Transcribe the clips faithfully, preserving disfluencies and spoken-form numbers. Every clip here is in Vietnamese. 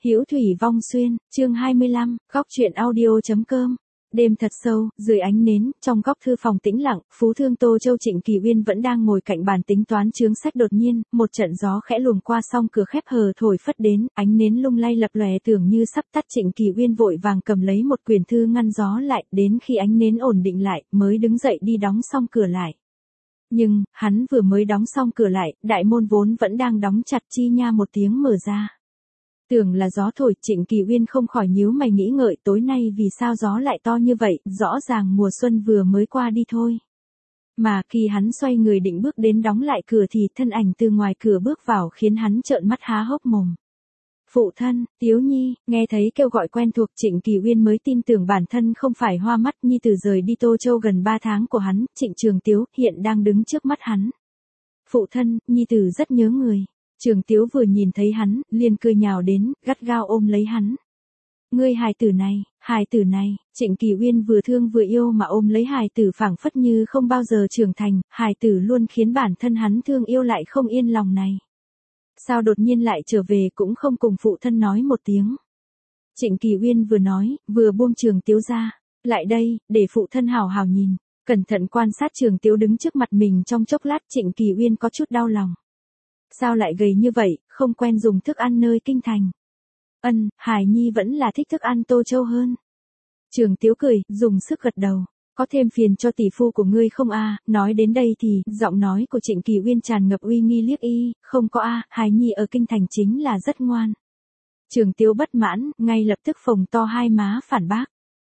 Hữu thủy vong xuyên, chương hai mươi lăm, góc truyện audio chấm com. Đêm thật sâu, dưới ánh nến, trong góc thư phòng tĩnh lặng, Phú Thương Tô Châu Trịnh Kỳ Uyên vẫn đang ngồi cạnh bàn tính toán chướng sách, đột nhiên, một trận gió khẽ luồng qua song cửa khép hờ thổi phất đến, ánh nến lung lay lập lòe tưởng như sắp tắt. Trịnh Kỳ Uyên vội vàng cầm lấy một quyển thư ngăn gió lại, đến khi ánh nến ổn định lại, mới đứng dậy đi đóng xong cửa lại. Nhưng, hắn vừa mới đóng xong cửa lại, đại môn vốn vẫn đang đóng chặt chi nha một tiếng mở ra. Tưởng là gió thổi, Trịnh Kỳ Uyên không khỏi nhíu mày nghĩ ngợi tối nay vì sao gió lại to như vậy, rõ ràng mùa xuân vừa mới qua đi thôi. Mà khi hắn xoay người định bước đến đóng lại cửa thì thân ảnh từ ngoài cửa bước vào khiến hắn trợn mắt há hốc mồm. Phụ thân, Tiếu Nhi, nghe thấy kêu gọi quen thuộc Trịnh Kỳ Uyên mới tin tưởng bản thân không phải hoa mắt. Nhi từ rời đi Tô Châu gần ba tháng của hắn, Trịnh Trường Tiếu hiện đang đứng trước mắt hắn. Phụ thân, Nhi từ rất nhớ người. Trường Tiếu vừa nhìn thấy hắn, liền cười nhào đến, gắt gao ôm lấy hắn. Ngươi hài tử này, hài tử này, Trịnh Kỳ Uyên vừa thương vừa yêu mà ôm lấy hài tử phảng phất như không bao giờ trưởng thành, hài tử luôn khiến bản thân hắn thương yêu lại không yên lòng này. Sao đột nhiên lại trở về cũng không cùng phụ thân nói một tiếng. Trịnh Kỳ Uyên vừa nói, vừa buông Trường Tiếu ra, lại đây, để phụ thân hào hào nhìn, cẩn thận quan sát Trường Tiếu đứng trước mặt mình trong chốc lát. Trịnh Kỳ Uyên có chút đau lòng. Sao lại gầy như vậy, không quen dùng thức ăn nơi kinh thành. Ân, Hải Nhi vẫn là thích thức ăn Tô Châu hơn. Trường Tiếu cười, dùng sức gật đầu. Có thêm phiền cho tỷ phu của ngươi không a? Nói đến đây thì, giọng nói của Trịnh Kỳ Uyên tràn ngập uy nghi liếc y, không có a, Hải Nhi ở kinh thành chính là rất ngoan. Trường Tiếu bất mãn, ngay lập tức phồng to hai má phản bác.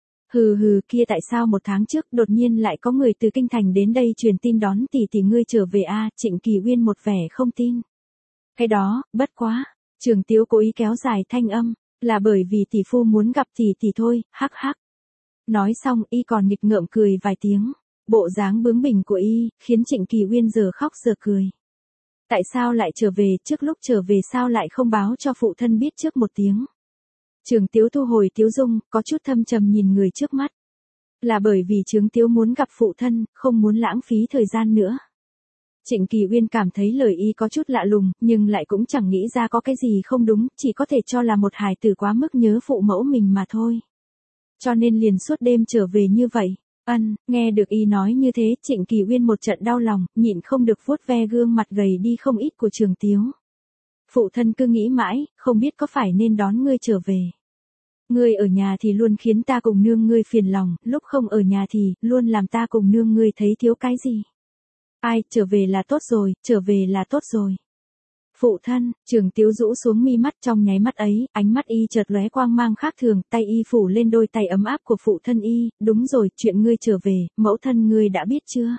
Hừ hừ, kia tại sao một tháng trước đột nhiên lại có người từ kinh thành đến đây truyền tin đón tỷ tỷ ngươi trở về a? Trịnh Kỳ Uyên một vẻ không tin. Cái đó, bất quá. Trường Tiếu cố ý kéo dài thanh âm, là bởi vì tỷ phu muốn gặp tỷ tỷ thôi, hắc hắc. Nói xong y còn nghịch ngợm cười vài tiếng, bộ dáng bướng bỉnh của y, khiến Trịnh Kỳ Uyên giờ khóc giờ cười. Tại sao lại trở về, trước lúc trở về sao lại không báo cho phụ thân biết trước một tiếng. Trường Tiếu thu hồi tiếu dung, có chút thâm trầm nhìn người trước mắt. Là bởi vì Trường Tiếu muốn gặp phụ thân, không muốn lãng phí thời gian nữa. Trịnh Kỳ Uyên cảm thấy lời y có chút lạ lùng, nhưng lại cũng chẳng nghĩ ra có cái gì không đúng, chỉ có thể cho là một hài tử quá mức nhớ phụ mẫu mình mà thôi. Cho nên liền suốt đêm trở về như vậy. Ân, nghe được y nói như thế, Trịnh Kỳ Uyên một trận đau lòng, nhịn không được vuốt ve gương mặt gầy đi không ít của Trường Tiếu. Phụ thân cứ nghĩ mãi, không biết có phải nên đón ngươi trở về. Ngươi ở nhà thì luôn khiến ta cùng nương ngươi phiền lòng, lúc không ở nhà thì, luôn làm ta cùng nương ngươi thấy thiếu cái gì. Ai, trở về là tốt rồi, trở về là tốt rồi. Phụ thân, Trường Tiếu rũ xuống mi mắt, trong nháy mắt ấy, ánh mắt y chợt lóe quang mang khác thường, tay y phủ lên đôi tay ấm áp của phụ thân y, đúng rồi, chuyện ngươi trở về, mẫu thân ngươi đã biết chưa?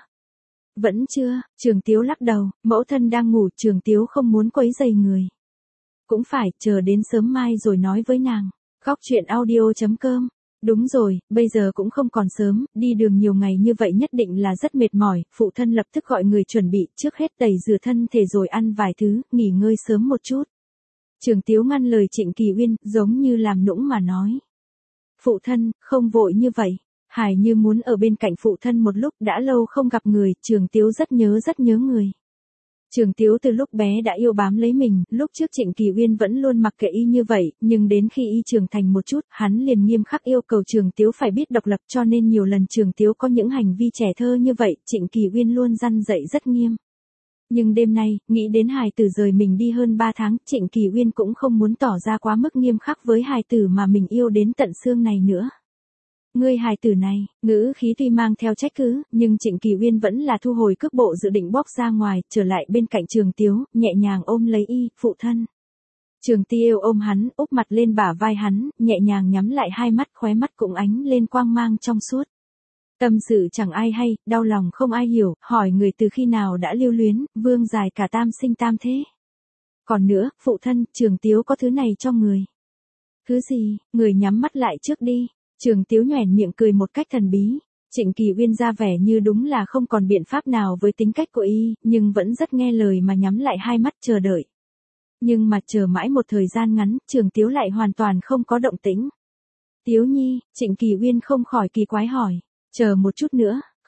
Vẫn chưa, Trường Tiếu lắc đầu, mẫu thân đang ngủ, Trường Tiếu không muốn quấy rầy người. Cũng phải, chờ đến sớm mai rồi nói với nàng. Góc truyện audio chấm com. Đúng rồi, bây giờ cũng không còn sớm, đi đường nhiều ngày như vậy nhất định là rất mệt mỏi, phụ thân lập tức gọi người chuẩn bị, trước hết tẩy rửa thân thể rồi ăn vài thứ, nghỉ ngơi sớm một chút. Trường Tiếu ngăn lời Trịnh Kỳ Uyên, giống như làm nũng mà nói. Phụ thân, không vội như vậy, Hải Như muốn ở bên cạnh phụ thân một lúc, đã lâu không gặp người, Trường Tiếu rất nhớ rất nhớ người. Trường Tiếu từ lúc bé đã yêu bám lấy mình, lúc trước Trịnh Kỳ Uyên vẫn luôn mặc kệ y như vậy, nhưng đến khi y trưởng thành một chút, hắn liền nghiêm khắc yêu cầu Trường Tiếu phải biết độc lập, cho nên nhiều lần Trường Tiếu có những hành vi trẻ thơ như vậy, Trịnh Kỳ Uyên luôn răn dạy rất nghiêm. Nhưng đêm nay, nghĩ đến hài tử rời mình đi hơn ba tháng, Trịnh Kỳ Uyên cũng không muốn tỏ ra quá mức nghiêm khắc với hài tử mà mình yêu đến tận xương này nữa. Ngươi hài tử này, ngữ khí tuy mang theo trách cứ, nhưng Trịnh Kỳ Uyên vẫn là thu hồi cước bộ dự định bóc ra ngoài, trở lại bên cạnh Trường Tiếu, nhẹ nhàng ôm lấy y, phụ thân. Trường Tiếu ôm hắn, úp mặt lên bả vai hắn, nhẹ nhàng nhắm lại hai mắt, khóe mắt cũng ánh lên quang mang trong suốt. Tâm sự chẳng ai hay, đau lòng không ai hiểu, hỏi người từ khi nào đã lưu luyến, vương dài cả tam sinh tam thế. Còn nữa, phụ thân, Trường Tiếu có thứ này cho người. Thứ gì, người nhắm mắt lại trước đi. Trường Tiếu nhoẻn miệng cười một cách thần bí. Trịnh Kỳ Uyên ra vẻ như đúng là không còn biện pháp nào với tính cách của y, nhưng vẫn rất nghe lời mà nhắm lại hai mắt chờ đợi. Nhưng mà chờ mãi một thời gian ngắn, Trường Tiếu lại hoàn toàn không có động tĩnh. Tiếu Nhi, Trịnh Kỳ Uyên không khỏi kỳ quái hỏi. Chờ một chút nữa,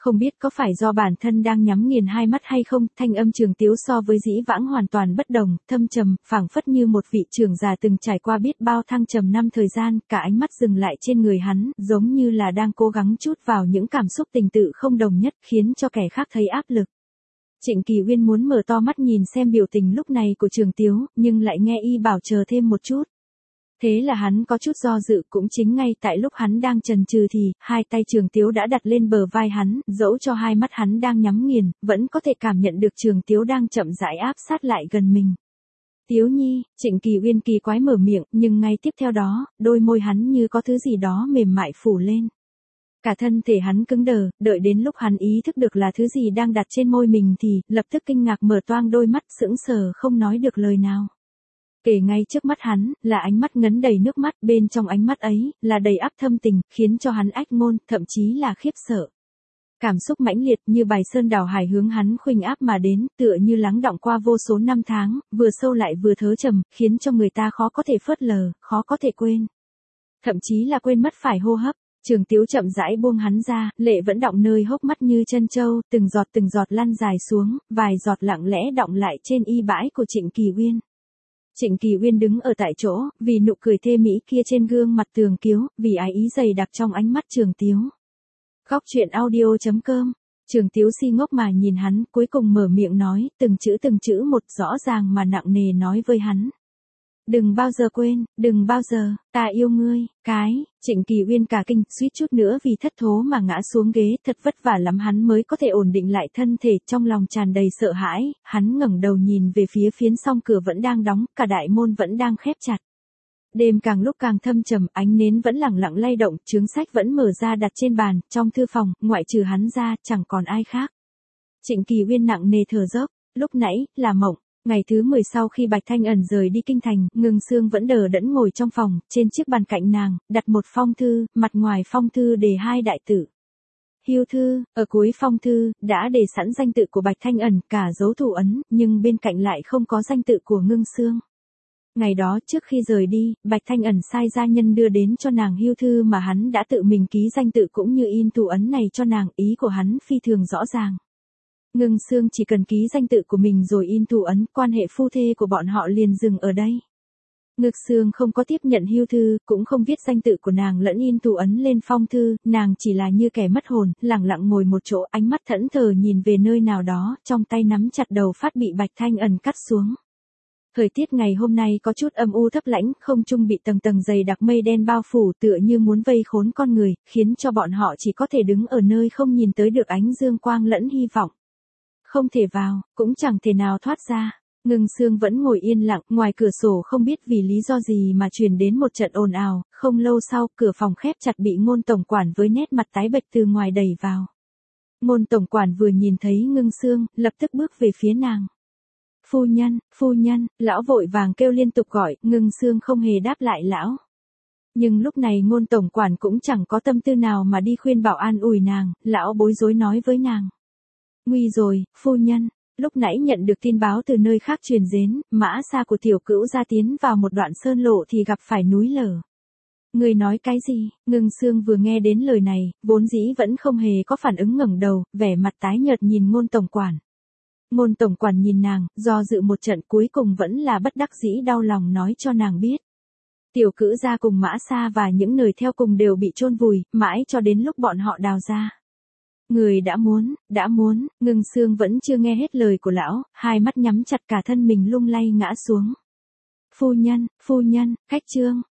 Không biết có phải do bản thân đang nhắm nghiền hai mắt hay không, thanh âm Trường Tiếu so với dĩ vãng hoàn toàn bất đồng, thâm trầm, phảng phất như một vị trưởng già từng trải qua biết bao thăng trầm năm thời gian, cả ánh mắt dừng lại trên người hắn, giống như là đang cố gắng trút vào những cảm xúc tình tự không đồng nhất, khiến cho kẻ khác thấy áp lực. Trịnh Kỳ Uyên muốn mở to mắt nhìn xem biểu tình lúc này của Trường Tiếu, nhưng lại nghe y bảo chờ thêm một chút. Thế là hắn có chút do dự, cũng chính ngay tại lúc hắn đang chần chừ thì, hai tay Trường Tiếu đã đặt lên bờ vai hắn, dẫu cho hai mắt hắn đang nhắm nghiền, vẫn có thể cảm nhận được Trường Tiếu đang chậm rãi áp sát lại gần mình. Tiếu Nhi, Trịnh Kỳ Uyên kỳ quái mở miệng, nhưng ngay tiếp theo đó, đôi môi hắn như có thứ gì đó mềm mại phủ lên. Cả thân thể hắn cứng đờ, đợi đến lúc hắn ý thức được là thứ gì đang đặt trên môi mình thì, lập tức kinh ngạc mở toang đôi mắt sững sờ không nói được lời nào. Kể ngay trước mắt hắn, là ánh mắt ngấn đầy nước mắt, bên trong ánh mắt ấy, là đầy áp thâm tình, khiến cho hắn ách ngôn, thậm chí là khiếp sợ. Cảm xúc mãnh liệt như bài sơn đảo hải hướng hắn khuỳnh áp mà đến, tựa như lắng đọng qua vô số năm tháng, vừa sâu lại vừa thớ trầm, khiến cho người ta khó có thể phớt lờ, khó có thể quên. Thậm chí là quên mất phải hô hấp. Trường Tiếu chậm rãi buông hắn ra, lệ vẫn đọng nơi hốc mắt như chân trâu, từng giọt từng giọt lăn dài xuống, vài giọt lặng lẽ đọng lại trên y bãi của Trịnh Kỳ Uyên. Trịnh Kỳ Uyên đứng ở tại chỗ, vì nụ cười thê mỹ kia trên gương mặt tường kiếu, vì ái ý dày đặc trong ánh mắt Trường Tiếu. Góc truyện audio chấm com. Trường Tiếu si ngốc mà nhìn hắn, cuối cùng mở miệng nói, từng chữ từng chữ một, rõ ràng mà nặng nề nói với hắn. Đừng bao giờ quên, đừng bao giờ, ta yêu ngươi, cái, Trịnh Kỳ Uyên cả kinh, suýt chút nữa vì thất thố mà ngã xuống ghế, thật vất vả lắm hắn mới có thể ổn định lại thân thể, trong lòng tràn đầy sợ hãi, hắn ngẩng đầu nhìn về phía phiến song cửa vẫn đang đóng, cả đại môn vẫn đang khép chặt. Đêm càng lúc càng thâm trầm, ánh nến vẫn lẳng lặng lay động, chướng sách vẫn mở ra đặt trên bàn, trong thư phòng, ngoại trừ hắn ra, chẳng còn ai khác. Trịnh Kỳ Uyên nặng nề thở dốc, lúc nãy, là mộng. Ngày thứ mười sau khi Bạch Thanh Ẩn rời đi kinh thành, Ngưng Sương vẫn đờ đẫn ngồi trong phòng, trên chiếc bàn cạnh nàng, đặt một phong thư, mặt ngoài phong thư đề hai đại tự. Hưu thư, ở cuối phong thư, đã đề sẵn danh tự của Bạch Thanh Ẩn, cả dấu thủ ấn, nhưng bên cạnh lại không có danh tự của Ngưng Sương. Ngày đó trước khi rời đi, Bạch Thanh Ẩn sai gia nhân đưa đến cho nàng hưu thư mà hắn đã tự mình ký danh tự cũng như in thủ ấn này cho nàng, ý của hắn phi thường rõ ràng. Ngưng Sương chỉ cần ký danh tự của mình rồi in thủ ấn, quan hệ phu thê của bọn họ liền dừng ở đây. Ngực Sương không có tiếp nhận hưu thư, cũng không viết danh tự của nàng lẫn in thủ ấn lên phong thư, nàng chỉ là như kẻ mất hồn, lặng lặng ngồi một chỗ, ánh mắt thẫn thờ nhìn về nơi nào đó, trong tay nắm chặt đầu phát bị Bạch Thanh Ẩn cắt xuống. Thời tiết ngày hôm nay có chút âm u thấp lãnh, không trung bị tầng tầng dày đặc mây đen bao phủ tựa như muốn vây khốn con người, khiến cho bọn họ chỉ có thể đứng ở nơi không nhìn tới được ánh dương quang lẫn hy vọng. Không thể vào, cũng chẳng thể nào thoát ra. Ngưng Sương vẫn ngồi yên lặng, ngoài cửa sổ không biết vì lý do gì mà truyền đến một trận ồn ào, không lâu sau, cửa phòng khép chặt bị Ngôn tổng quản với nét mặt tái bệch từ ngoài đẩy vào. Ngôn tổng quản vừa nhìn thấy Ngưng Sương, lập tức bước về phía nàng. Phu nhân, phu nhân, lão vội vàng kêu liên tục gọi, Ngưng Sương không hề đáp lại lão. Nhưng lúc này Ngôn tổng quản cũng chẳng có tâm tư nào mà đi khuyên bảo an ủi nàng, lão bối rối nói với nàng. Nguy rồi, phu nhân, lúc nãy nhận được tin báo từ nơi khác truyền đến, mã xa của tiểu cữu gia tiến vào một đoạn sơn lộ thì gặp phải núi lở. Người nói cái gì? Ngưng Sương vừa nghe đến lời này, vốn dĩ vẫn không hề có phản ứng ngẩng đầu, vẻ mặt tái nhợt nhìn Ngôn tổng quản. Ngôn tổng quản nhìn nàng, do dự một trận cuối cùng vẫn là bất đắc dĩ đau lòng nói cho nàng biết. Tiểu cữu gia cùng mã xa và những người theo cùng đều bị chôn vùi, mãi cho đến lúc bọn họ đào ra. Người đã muốn, đã muốn, Ngưng Sương vẫn chưa nghe hết lời của lão, hai mắt nhắm chặt cả thân mình lung lay ngã xuống. Phu nhân, phu nhân, khách trương,